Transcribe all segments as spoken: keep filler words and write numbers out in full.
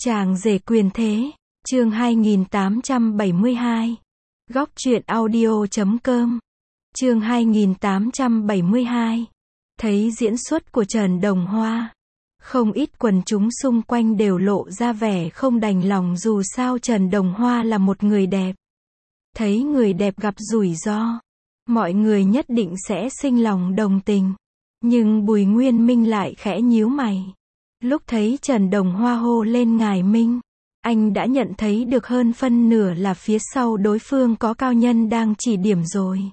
Chàng rể quyền thế, chương hai nghìn tám trăm bảy mươi hai. Góc truyện audio chấm com. Chương hai nghìn tám trăm bảy mươi hai. Thấy diễn xuất của Trần Đồng Hoa, không ít quần chúng xung quanh đều lộ ra vẻ không đành lòng, dù sao Trần Đồng Hoa là một người đẹp. Thấy người đẹp gặp rủi ro, mọi người nhất định sẽ sinh lòng đồng tình. Nhưng Bùi Nguyên Minh lại khẽ nhíu mày. Lúc thấy Trần Đồng Hoa hô lên ngài Minh, anh đã nhận thấy được hơn phân nửa là phía sau đối phương có cao nhân đang chỉ điểm rồi.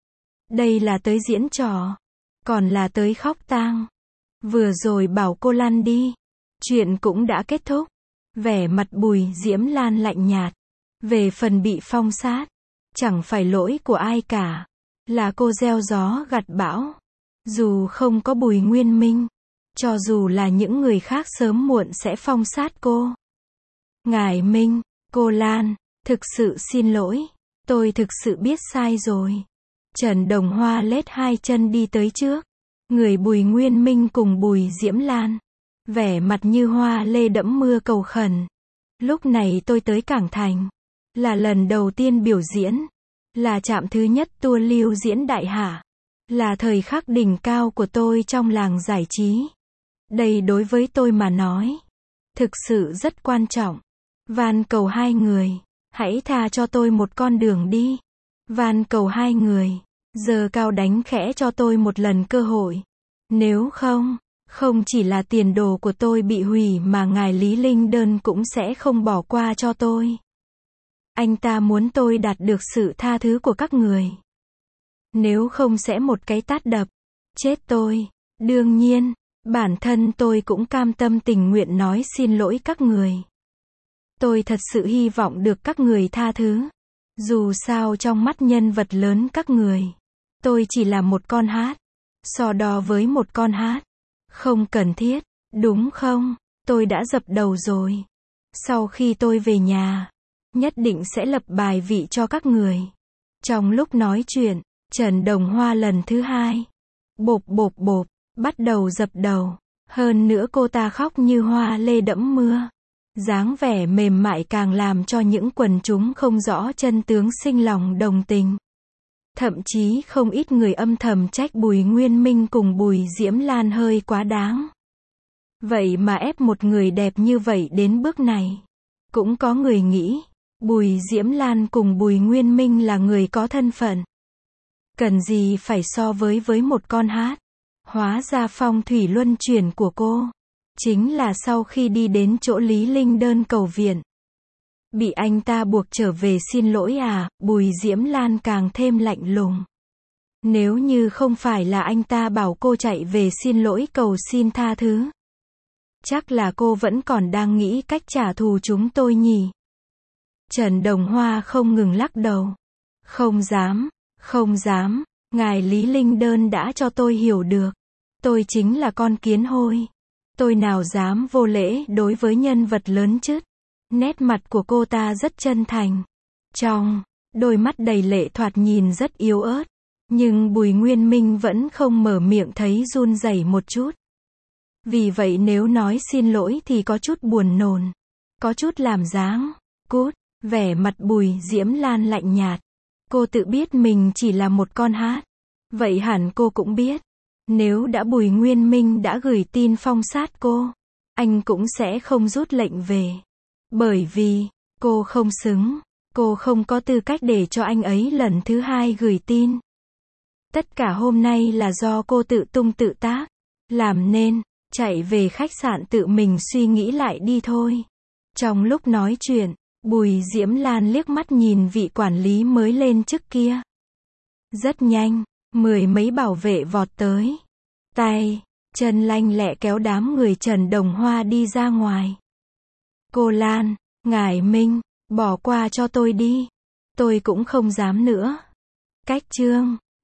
Đây là tới diễn trò, còn là tới khóc tang. Vừa rồi bảo cô lăn đi, chuyện cũng đã kết thúc. Vẻ mặt Bùi Diễm Lan lạnh nhạt. Về phần bị phong sát, chẳng phải lỗi của ai cả, là cô gieo gió gặt bão. Dù không có Bùi Nguyên Minh, cho dù là những người khác sớm muộn sẽ phong sát cô. Ngài Minh, cô Lan, thực sự xin lỗi, tôi thực sự biết sai rồi. Trần Đồng Hoa lết hai chân đi tới trước người Bùi Nguyên Minh cùng Bùi Diễm Lan, vẻ mặt như hoa lê đẫm mưa cầu khẩn. Lúc này tôi tới Cảng Thành, là lần đầu tiên biểu diễn, là trạm thứ nhất tour lưu diễn đại hạ, là thời khắc đỉnh cao của tôi trong làng giải trí. Đây đối với tôi mà nói, thực sự rất quan trọng. Van cầu hai người, hãy tha cho tôi một con đường đi. Van cầu hai người, giơ cao đánh khẽ cho tôi một lần cơ hội. Nếu không, không chỉ là tiền đồ của tôi bị hủy mà ngài Lý Linh Đơn cũng sẽ không bỏ qua cho tôi. Anh ta muốn tôi đạt được sự tha thứ của các người. Nếu không sẽ một cái tát đập chết tôi. Đương nhiên, bản thân tôi cũng cam tâm tình nguyện nói xin lỗi các người. Tôi thật sự hy vọng được các người tha thứ. Dù sao trong mắt nhân vật lớn các người, tôi chỉ là một con hát. So đo với một con hát, không cần thiết, đúng không? Tôi đã dập đầu rồi. Sau khi tôi về nhà, nhất định sẽ lập bài vị cho các người. Trong lúc nói chuyện, Trần Đồng Hoa lần thứ hai, bộp bộp bộp, bắt đầu dập đầu. Hơn nữa cô ta khóc như hoa lê đẫm mưa. Dáng vẻ mềm mại càng làm cho những quần chúng không rõ chân tướng sinh lòng đồng tình. Thậm chí không ít người âm thầm trách Bùi Nguyên Minh cùng Bùi Diễm Lan hơi quá đáng. Vậy mà ép một người đẹp như vậy đến bước này. Cũng có người nghĩ, Bùi Diễm Lan cùng Bùi Nguyên Minh là người có thân phận. Cần gì phải so với với một con hát. Hóa ra phong thủy luân chuyển của cô chính là sau khi đi đến chỗ Lý Linh Đơn cầu viện, bị anh ta buộc trở về xin lỗi à. Bùi Diễm Lan càng thêm lạnh lùng. Nếu như không phải là anh ta bảo cô chạy về xin lỗi cầu xin tha thứ, chắc là cô vẫn còn đang nghĩ cách trả thù chúng tôi nhỉ. Trần Đồng Hoa không ngừng lắc đầu. Không dám, không dám, ngài Lý Linh Đơn đã cho tôi hiểu được. Tôi chính là con kiến hôi. Tôi nào dám vô lễ đối với nhân vật lớn chứ. Nét mặt của cô ta rất chân thành. Trong đôi mắt đầy lệ thoạt nhìn rất yếu ớt. Nhưng Bùi Nguyên Minh vẫn không mở miệng thấy run rẩy một chút. Vì vậy nếu nói xin lỗi thì có chút buồn nôn, có chút làm dáng. Cút. Vẻ mặt Bùi Diễm Lan lạnh nhạt. Cô tự biết mình chỉ là một con hát. Vậy hẳn cô cũng biết, nếu đã Bùi Nguyên Minh đã gửi tin phong sát cô, anh cũng sẽ không rút lệnh về. Bởi vì, cô không xứng, cô không có tư cách để cho anh ấy lần thứ hai gửi tin. Tất cả hôm nay là do cô tự tung tự tác, làm nên, chạy về khách sạn tự mình suy nghĩ lại đi thôi. Trong lúc nói chuyện, Bùi Diễm Lan liếc mắt nhìn vị quản lý mới lên chức kia. Rất nhanh, mười mấy bảo vệ vọt tới. Tay, chân lanh lẹ kéo đám người Trần Đồng Hoa đi ra ngoài. Cô Lan, ngài Minh, bỏ qua cho tôi đi. Tôi cũng không dám nữa. Cách chương.